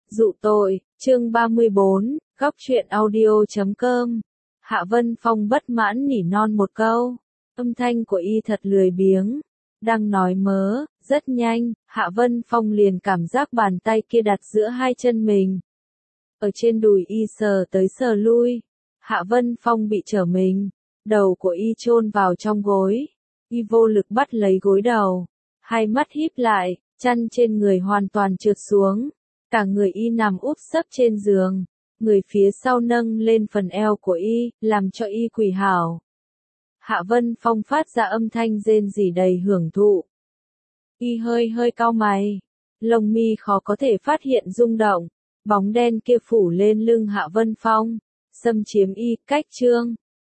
Dụ tội, chương 34, góc truyện audio.com. Hạ Vân Phong bất mãn nỉ non một câu. Âm thanh của y thật lười biếng. Đang nói mớ, rất nhanh, Hạ Vân Phong liền cảm giác bàn tay kia đặt giữa hai chân mình. Ở trên đùi y sờ tới sờ lui. Hạ Vân Phong bị trở mình. Đầu của y chôn vào trong gối. Y vô lực bắt lấy gối đầu. Hai mắt híp lại, chăn trên người hoàn toàn trượt xuống. Cả người y nằm úp sấp trên giường. Người phía sau nâng lên phần eo của y, làm cho y quỳ hảo. Hạ Vân Phong phát ra âm thanh rên rỉ đầy hưởng thụ. Y hơi cau mày. Lông mi khó có thể phát hiện rung động. Bóng đen kia phủ lên lưng Hạ Vân Phong. Xâm chiếm y, cách trương.